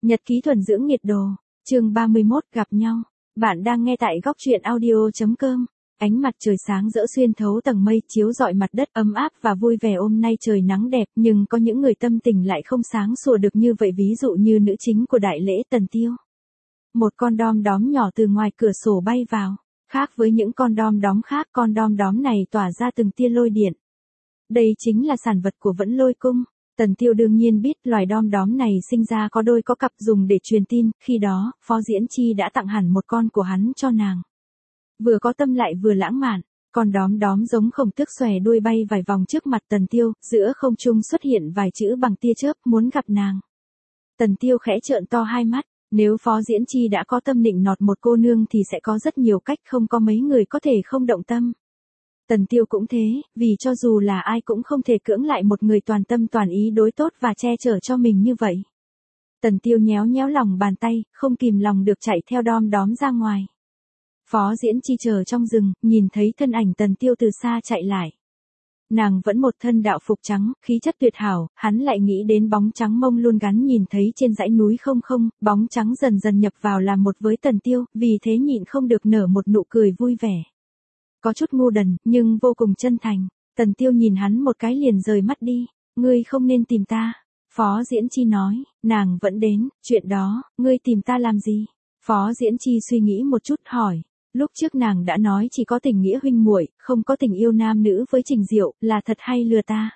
Nhật ký thuần dưỡng nhiệt độ, chương 31 gặp nhau. Bạn đang nghe tại góc truyện audio.com. Ánh mặt trời sáng rỡ xuyên thấu tầng mây chiếu rọi mặt đất ấm áp và vui vẻ. Hôm nay trời nắng đẹp nhưng có những người tâm tình lại không sáng sủa được như vậy, ví dụ như nữ chính của đại lễ Tần Tiêu. Một con đom đóm nhỏ từ ngoài cửa sổ bay vào. Khác với những con đom đóm khác, con đom đóm này tỏa ra từng tia lôi điện. Đây chính là sản vật của Vẫn Lôi Cung. Tần Tiêu đương nhiên biết loài đom đóm này sinh ra có đôi có cặp dùng để truyền tin, khi đó, Phó Diễn Chi đã tặng hẳn một con của hắn cho nàng. Vừa có tâm lại vừa lãng mạn, con đóm đóm giống khổng tước xòe đuôi bay vài vòng trước mặt Tần Tiêu, giữa không trung xuất hiện vài chữ bằng tia chớp muốn gặp nàng. Tần Tiêu khẽ trợn to hai mắt, nếu Phó Diễn Chi đã có tâm định nọt một cô nương thì sẽ có rất nhiều cách, không có mấy người có thể không động tâm. Tần Tiêu cũng thế, vì cho dù là ai cũng không thể cưỡng lại một người toàn tâm toàn ý đối tốt và che chở cho mình như vậy. Tần Tiêu nhéo nhéo lòng bàn tay, không kìm lòng được chạy theo đom đóm ra ngoài. Phó Diễn Chi chờ trong rừng, nhìn thấy thân ảnh Tần Tiêu từ xa chạy lại. Nàng vẫn một thân đạo phục trắng, khí chất tuyệt hảo, hắn lại nghĩ đến bóng trắng mông luôn gắn nhìn thấy trên dãy núi không, bóng trắng dần dần nhập vào làm một với Tần Tiêu, vì thế nhịn không được nở một nụ cười vui vẻ. Có chút ngu đần, nhưng vô cùng chân thành. Tần Tiêu nhìn hắn một cái liền rời mắt đi. Ngươi không nên tìm ta. Phó Diễn Chi nói, nàng vẫn đến, chuyện đó, ngươi tìm ta làm gì? Phó Diễn Chi suy nghĩ một chút hỏi. Lúc trước nàng đã nói chỉ có tình nghĩa huynh muội, không có tình yêu nam nữ với Trình Diệu, là thật hay lừa ta?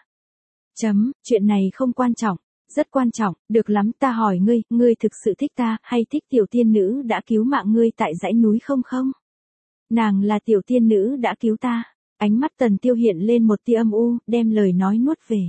Chuyện này không quan trọng, rất quan trọng, được lắm, ta hỏi ngươi, ngươi thực sự thích ta, hay thích tiểu tiên nữ đã cứu mạng ngươi tại dãy núi không? Nàng là tiểu tiên nữ đã cứu ta. Ánh mắt Tần Tiêu hiện lên một tia âm u, đem lời nói nuốt về.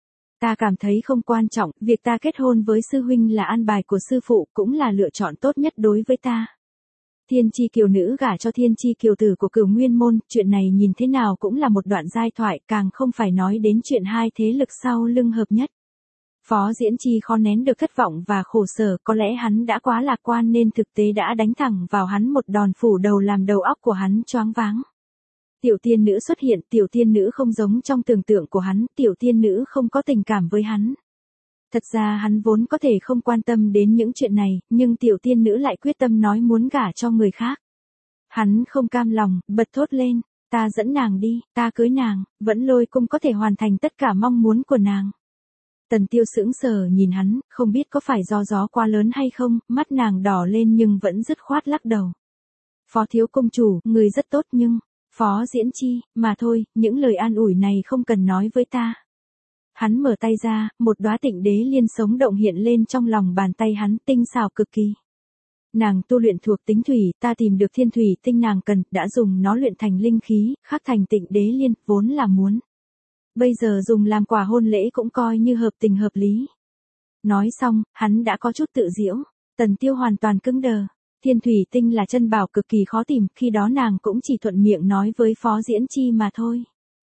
Ta cảm thấy không quan trọng, việc ta kết hôn với sư huynh là an bài của sư phụ, cũng là lựa chọn tốt nhất đối với ta. Thiên chi kiều nữ gả cho thiên chi kiều tử của Cửu Nguyên môn, chuyện này nhìn thế nào cũng là một đoạn giai thoại, càng không phải nói đến chuyện hai thế lực sau lưng hợp nhất. Phó Diễn Chi khó nén được thất vọng và khổ sở, có lẽ hắn đã quá lạc quan nên thực tế đã đánh thẳng vào hắn một đòn phủ đầu làm đầu óc của hắn choáng váng. Tiểu tiên nữ xuất hiện, tiểu tiên nữ không giống trong tưởng tượng của hắn, tiểu tiên nữ không có tình cảm với hắn. Thật ra hắn vốn có thể không quan tâm đến những chuyện này, nhưng tiểu tiên nữ lại quyết tâm nói muốn gả cho người khác. Hắn không cam lòng, bật thốt lên, ta dẫn nàng đi, ta cưới nàng, Vẫn Lôi Cung có thể hoàn thành tất cả mong muốn của nàng. Tần Tiêu sững sờ nhìn hắn, không biết có phải do gió quá lớn hay không, mắt nàng đỏ lên nhưng vẫn dứt khoát lắc đầu. Phó thiếu công chủ, người rất tốt nhưng, Phó Diễn Chi, mà thôi, những lời an ủi này không cần nói với ta. Hắn mở tay ra, một đóa Tịnh Đế Liên sống động hiện lên trong lòng bàn tay hắn, tinh xảo cực kỳ. Nàng tu luyện thuộc tính thủy, ta tìm được thiên thủy tinh nàng cần, đã dùng nó luyện thành linh khí, khắc thành Tịnh Đế Liên, vốn là muốn. Bây giờ dùng làm quà hôn lễ cũng coi như hợp tình hợp lý. Nói xong, hắn đã có chút tự giễu. Tần Tiêu hoàn toàn cứng đờ. Thiên thủy tinh là chân bảo cực kỳ khó tìm, khi đó nàng cũng chỉ thuận miệng nói với Phó Diễn Chi mà thôi.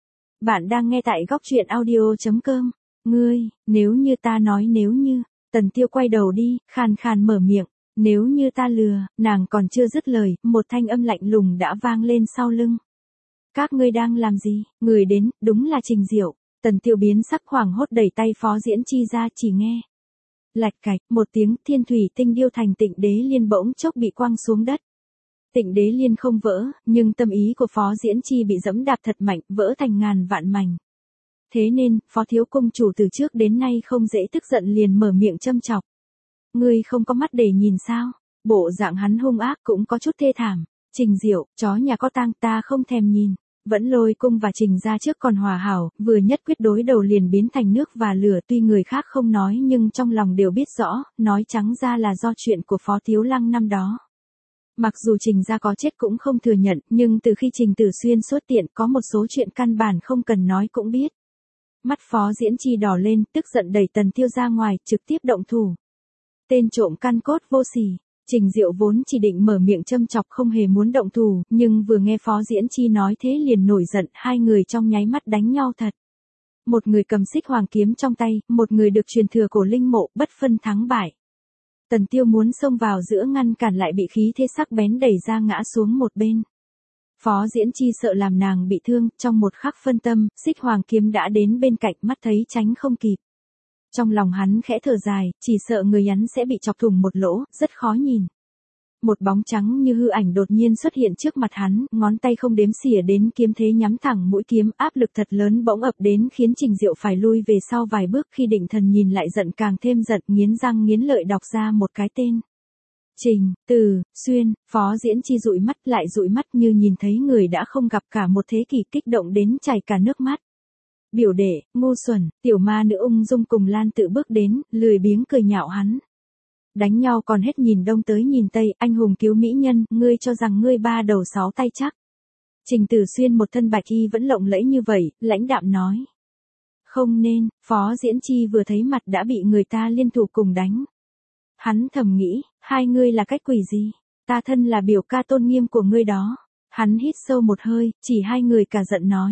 Bạn đang nghe tại góc truyện audio.com. Ngươi, nếu như ta nói nếu như, Tần Tiêu quay đầu đi, khàn khàn mở miệng. Nếu như ta lừa, nàng còn chưa dứt lời, một thanh âm lạnh lùng đã vang lên sau lưng. Các ngươi đang làm gì? Người đến, đúng là Trình Diệu. Tần Tiêu biến sắc hoảng hốt đẩy tay Phó Diễn Chi ra, chỉ nghe. Lạch cạch, một tiếng, thiên thủy tinh điêu thành Tịnh Đế Liên bỗng chốc bị quăng xuống đất. Tịnh Đế Liên không vỡ, nhưng tâm ý của Phó Diễn Chi bị giẫm đạp thật mạnh, vỡ thành ngàn vạn mảnh. Thế nên, Phó thiếu công chủ từ trước đến nay không dễ tức giận liền mở miệng châm chọc. Ngươi không có mắt để nhìn sao? Bộ dạng hắn hung ác cũng có chút thê thảm. Trình Diệu, chó nhà có tang, ta không thèm nhìn. Vẫn Lôi Cung và Trình gia trước còn hòa hảo, vừa nhất quyết đối đầu liền biến thành nước và lửa, tuy người khác không nói nhưng trong lòng đều biết rõ, nói trắng ra là do chuyện của Phó Thiếu Lăng năm đó. Mặc dù Trình gia có chết cũng không thừa nhận, nhưng từ khi Trình Tử Xuyên xuất tiện có một số chuyện căn bản không cần nói cũng biết. Mắt Phó Diễn Chi đỏ lên, tức giận đẩy Tần Tiêu ra ngoài, trực tiếp động thủ. Tên trộm căn cốt vô sỉ. Trình Diệu vốn chỉ định mở miệng châm chọc không hề muốn động thủ, nhưng vừa nghe Phó Diễn Chi nói thế liền nổi giận, hai người trong nháy mắt đánh nhau thật. Một người cầm xích hoàng kiếm trong tay, một người được truyền thừa cổ linh mộ, bất phân thắng bại. Tần Tiêu muốn xông vào giữa ngăn cản lại bị khí thế sắc bén đẩy ra ngã xuống một bên. Phó Diễn Chi sợ làm nàng bị thương, trong một khắc phân tâm, xích hoàng kiếm đã đến bên cạnh, mắt thấy tránh không kịp. Trong lòng hắn khẽ thở dài, chỉ sợ người nhắn sẽ bị chọc thủng một lỗ, rất khó nhìn. Một bóng trắng như hư ảnh đột nhiên xuất hiện trước mặt hắn, ngón tay không đếm xỉa đến kiếm thế nhắm thẳng mũi kiếm, áp lực thật lớn bỗng ập đến khiến Trình Diệu phải lui về sau vài bước, khi định thần nhìn lại giận càng thêm giận, nghiến răng nghiến lợi đọc ra một cái tên. Trình Tử Xuyên. Phó Diễn Chi dụi mắt lại dụi mắt như nhìn thấy người đã không gặp cả một thế kỷ, kích động đến chảy cả nước mắt. Biểu đệ, ngu xuẩn. Tiểu ma nữ ung dung cùng Lan Tự bước đến, lười biếng cười nhạo hắn. Đánh nhau còn hết nhìn đông tới nhìn tây, anh hùng cứu mỹ nhân, ngươi cho rằng ngươi ba đầu sáu tay chắc. Trình Tử Xuyên một thân bạch y vẫn lộng lẫy như vậy, lãnh đạm nói. Không nên. Phó Diễn Chi vừa thấy mặt đã bị người ta liên thủ cùng đánh. Hắn thầm nghĩ, hai ngươi là cách quỷ gì? Ta thân là biểu ca tôn nghiêm của ngươi đó. Hắn hít sâu một hơi, chỉ hai người cả giận nói.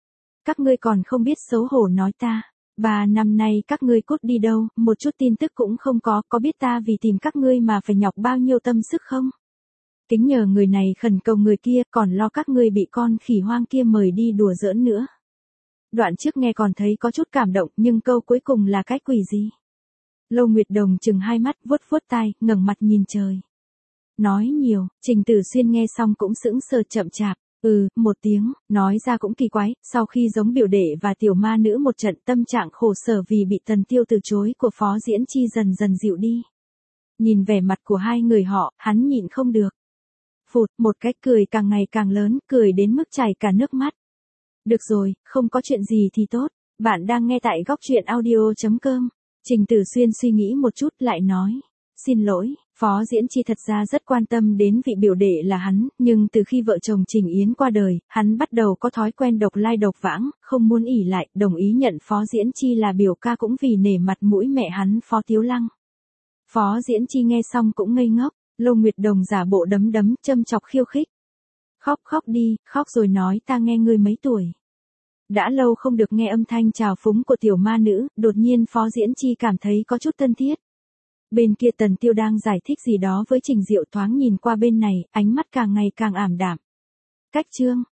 Các ngươi còn không biết xấu hổ nói ta. 3 năm nay các ngươi cút đi đâu, một chút tin tức cũng không có biết ta vì tìm các ngươi mà phải nhọc bao nhiêu tâm sức không? Kính nhờ người này khẩn cầu người kia, còn lo các ngươi bị con khỉ hoang kia mời đi đùa giỡn nữa. Đoạn trước nghe còn thấy có chút cảm động, nhưng câu cuối cùng là cái quỷ gì? Lâu Nguyệt Đồng chừng hai mắt, vuốt vuốt tai, ngẩng mặt nhìn trời. Nói nhiều. Trình Tử Xuyên nghe xong cũng sững sờ chậm chạp. Một tiếng, nói ra cũng kỳ quái, sau khi giống biểu đệ và tiểu ma nữ một trận, tâm trạng khổ sở vì bị Tần Tiêu từ chối của Phó Diễn Chi dần dần dịu đi. Nhìn vẻ mặt của hai người họ, hắn nhịn không được. Phụt, một cái cười càng ngày càng lớn, cười đến mức chảy cả nước mắt. Được rồi, không có chuyện gì thì tốt, bạn đang nghe tại góc truyện audio.com. Trình Tử Xuyên suy nghĩ một chút lại nói. Xin lỗi, Phó Diễn Chi thật ra rất quan tâm đến vị biểu đệ là hắn, nhưng từ khi vợ chồng Trình Yến qua đời, hắn bắt đầu có thói quen độc lai độc vãng, không muốn ỷ lại, đồng ý nhận Phó Diễn Chi là biểu ca cũng vì nể mặt mũi mẹ hắn Phó Tiếu Lăng. Phó Diễn Chi nghe xong cũng ngây ngốc, Lâu Nguyệt Đồng giả bộ đấm đấm, châm chọc khiêu khích. Khóc đi, khóc rồi nói ta nghe ngươi mấy tuổi. Đã lâu không được nghe âm thanh trào phúng của tiểu ma nữ, đột nhiên Phó Diễn Chi cảm thấy có chút thân thiết. Bên kia Tần Tiêu đang giải thích gì đó với Trình Diệu, thoáng nhìn qua bên này, ánh mắt càng ngày càng ảm đạm. Cách chương.